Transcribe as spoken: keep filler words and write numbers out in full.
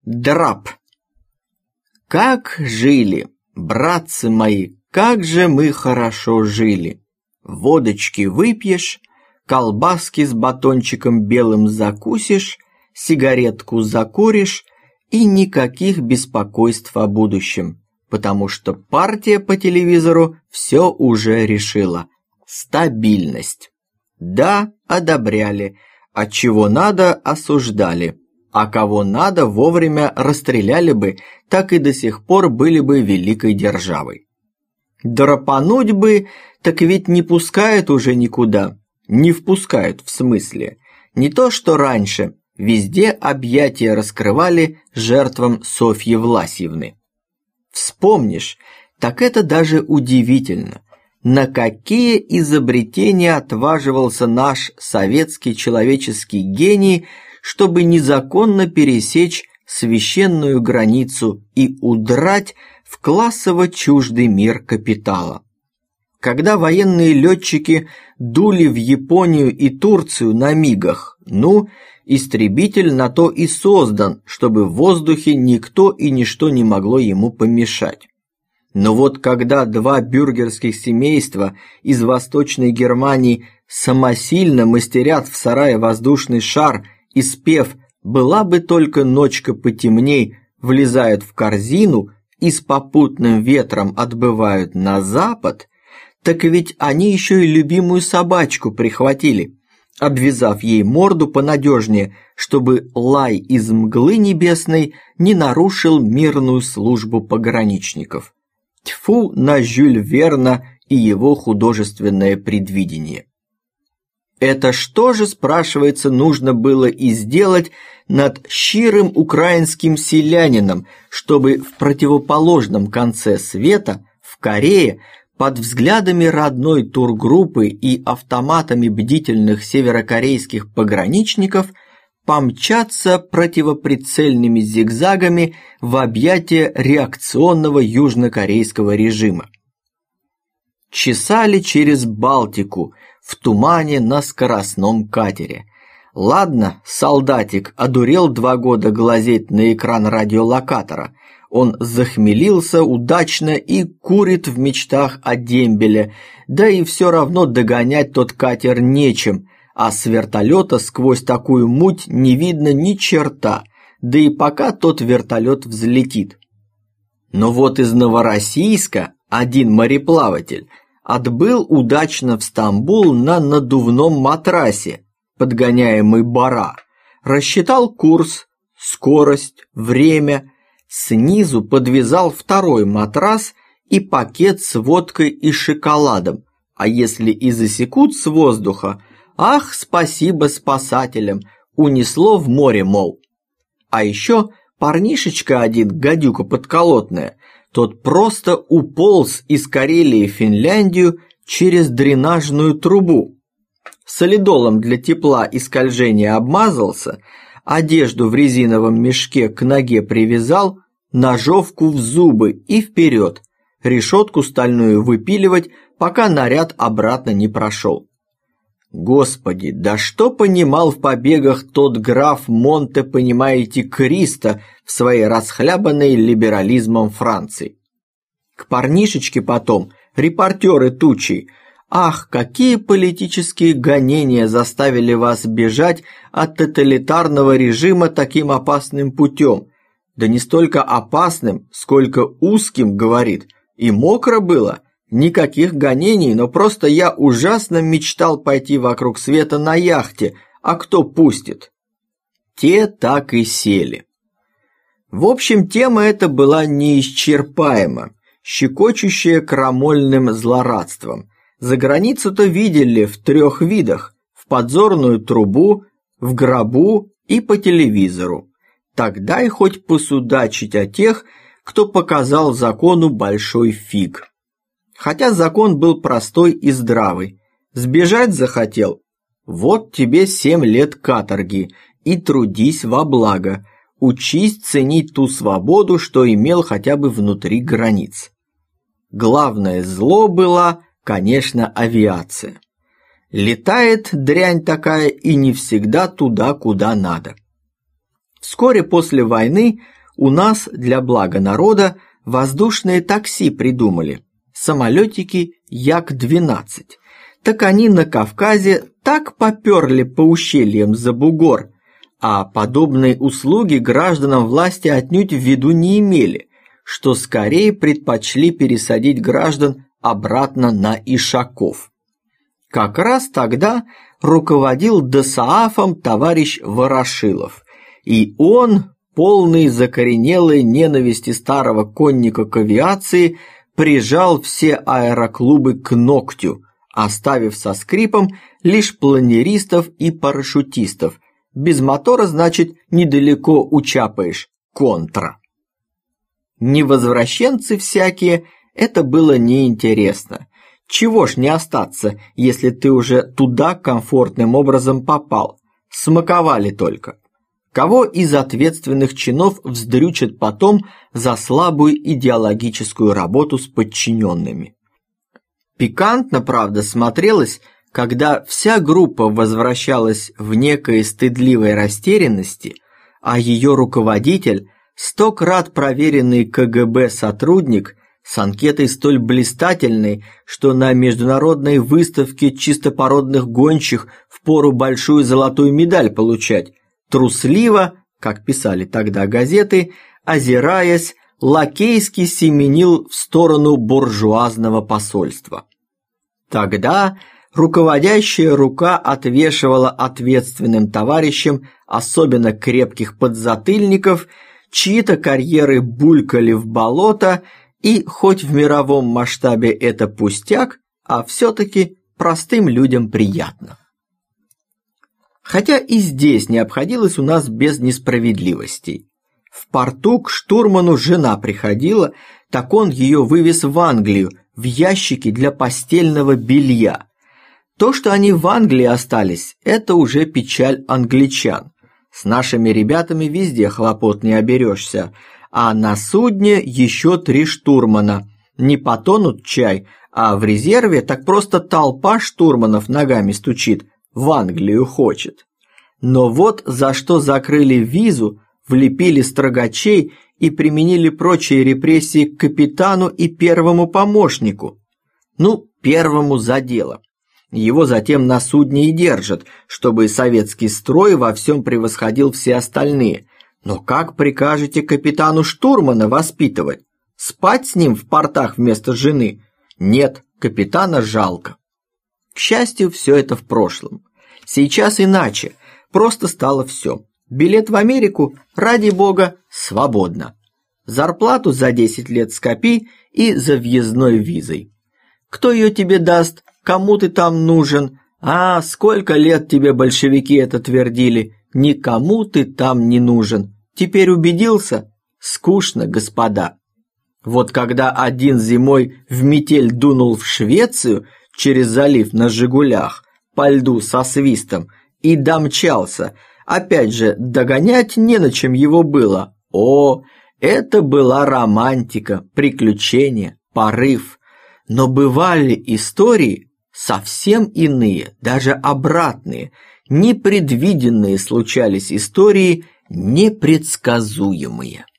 Драп. Как жили, братцы мои, как же мы хорошо жили. Водочки выпьешь, колбаски с батончиком белым закусишь, сигаретку закуришь и никаких беспокойств о будущем, потому что партия по телевизору все уже решила. Стабильность. Да, одобряли, а чего надо осуждали. А кого надо вовремя расстреляли бы, так и до сих пор были бы великой державой. Драпануть бы, так ведь не пускают уже никуда. Не впускают, в смысле. Не то, что раньше. Везде объятия раскрывали жертвам Софьи Власьевны. Вспомнишь, так это даже удивительно. На какие изобретения отваживался наш советский человеческий гений, чтобы незаконно пересечь священную границу и удрать в классово чуждый мир капитала. Когда военные летчики дули в Японию и Турцию на мигах, ну, истребитель на то и создан, чтобы в воздухе никто и ничто не могло ему помешать. Но вот когда два бюргерских семейства из Восточной Германии самосильно мастерят в сарае воздушный шар и, спев «Была бы только ночка потемней», влезают в корзину и с попутным ветром отбывают на запад, так ведь они еще и любимую собачку прихватили, обвязав ей морду понадежнее, чтобы лай из мглы небесной не нарушил мирную службу пограничников. Тьфу на Жюль Верна и его художественное предвидение. Это что же, спрашивается, нужно было и сделать над щирым украинским селянином, чтобы в противоположном конце света, в Корее, под взглядами родной тургруппы и автоматами бдительных северокорейских пограничников помчаться противоприцельными зигзагами в объятия реакционного южнокорейского режима. Чесали через Балтику в тумане на скоростном катере. Ладно, солдатик одурел два года глазеть на экран радиолокатора. Он захмелился удачно и курит в мечтах о дембеле, да и все равно догонять тот катер нечем, а с вертолета сквозь такую муть не видно ни черта, да и пока тот вертолет взлетит. Но вот из Новороссийска один мореплаватель отбыл удачно в Стамбул на надувном матрасе, подгоняемый Бара, рассчитал курс, скорость, время, снизу подвязал второй матрас и пакет с водкой и шоколадом, а если и засекут с воздуха, ах, спасибо спасателям, унесло в море, мол. А еще парнишечка один, гадюка подколотная, тот просто уполз из Карелии в Финляндию через дренажную трубу. Солидолом для тепла и скольжения обмазался, одежду в резиновом мешке к ноге привязал, ножовку в зубы и вперед, решетку стальную выпиливать, пока наряд обратно не прошел. Господи, да что понимал в побегах тот граф Монте, понимаете, Кристо в своей расхлябанной либерализмом Франции. К парнишечке потом репортеры тучи: ах, какие политические гонения заставили вас бежать от тоталитарного режима таким опасным путем. Да не столько опасным, сколько узким, говорит, и мокро было. Никаких гонений, но просто я ужасно мечтал пойти вокруг света на яхте, а кто пустит? Те так и сели. В общем, тема эта была неисчерпаема, щекочущая крамольным злорадством. За границу-то видели в трех видах: в подзорную трубу, в гробу и по телевизору. Тогда и хоть посудачить о тех, кто показал закону большой фиг. Хотя закон был простой и здравый. Сбежать захотел? Вот тебе семь лет каторги, и трудись во благо. Учись ценить ту свободу, что имел хотя бы внутри границ. Главное зло была, конечно, авиация. Летает дрянь такая и не всегда туда, куда надо. Вскоре после войны у нас для блага народа воздушные такси придумали, самолетики Як двенадцать. Так они на Кавказе так поперли по ущельям за бугор, а подобные услуги гражданам власти отнюдь в виду не имели, что скорее предпочли пересадить граждан обратно на Ишаков. Как раз тогда руководил ДОСААФом товарищ Ворошилов, и он, полный закоренелой ненависти старого конника к авиации, прижал все аэроклубы к ногтю, оставив со скрипом лишь планеристов и парашютистов. Без мотора, значит, недалеко учапаешь, контра. Невозвращенцы всякие, это было неинтересно. Чего ж не остаться, если ты уже туда комфортным образом попал? Смаковали только. Кого из ответственных чинов вздрючат потом за слабую идеологическую работу с подчиненными? Пикантно, правда, смотрелось, когда вся группа возвращалась в некой стыдливой растерянности, а ее руководитель, сто крат проверенный КГБ сотрудник, с анкетой столь блистательной, что на международной выставке чистопородных гонщих впору большую золотую медаль получать, трусливо, как писали тогда газеты, озираясь, лакейски семенил в сторону буржуазного посольства. Тогда руководящая рука отвешивала ответственным товарищам особенно крепких подзатыльников, чьи-то карьеры булькали в болото, и хоть в мировом масштабе это пустяк, а все-таки простым людям приятно. Хотя и здесь не обходилось у нас без несправедливостей. В порту к штурману жена приходила, так он ее вывез в Англию в ящике для постельного белья. То, что они в Англии остались, это уже печаль англичан. С нашими ребятами везде хлопот не оберешься, а на судне еще три штурмана. Не потонут чай, а в резерве так просто толпа штурманов ногами стучит, в Англию хочет. Но вот за что закрыли визу, влепили строгачей и применили прочие репрессии к капитану и первому помощнику. Ну, первому за дело. Его затем на судне и держат, чтобы советский строй во всем превосходил все остальные. Но как прикажете капитану штурмана воспитывать? Спать с ним в портах вместо жены? Нет, капитана жалко. К счастью, все это в прошлом. Сейчас иначе. Просто стало все. Билет в Америку, ради бога, свободно. Зарплату за десять лет скопи и за въездной визой. Кто ее тебе даст? Кому ты там нужен? А, сколько лет тебе большевики это твердили? Никому ты там не нужен. Теперь убедился? Скучно, господа. Вот когда один зимой в метель дунул в Швецию через залив на «Жигулях» по льду со свистом и домчался, опять же, догонять не на чем его было. О, это была романтика, приключение, порыв. Но бывали истории совсем иные, даже обратные, непредвиденные случались истории, непредсказуемые.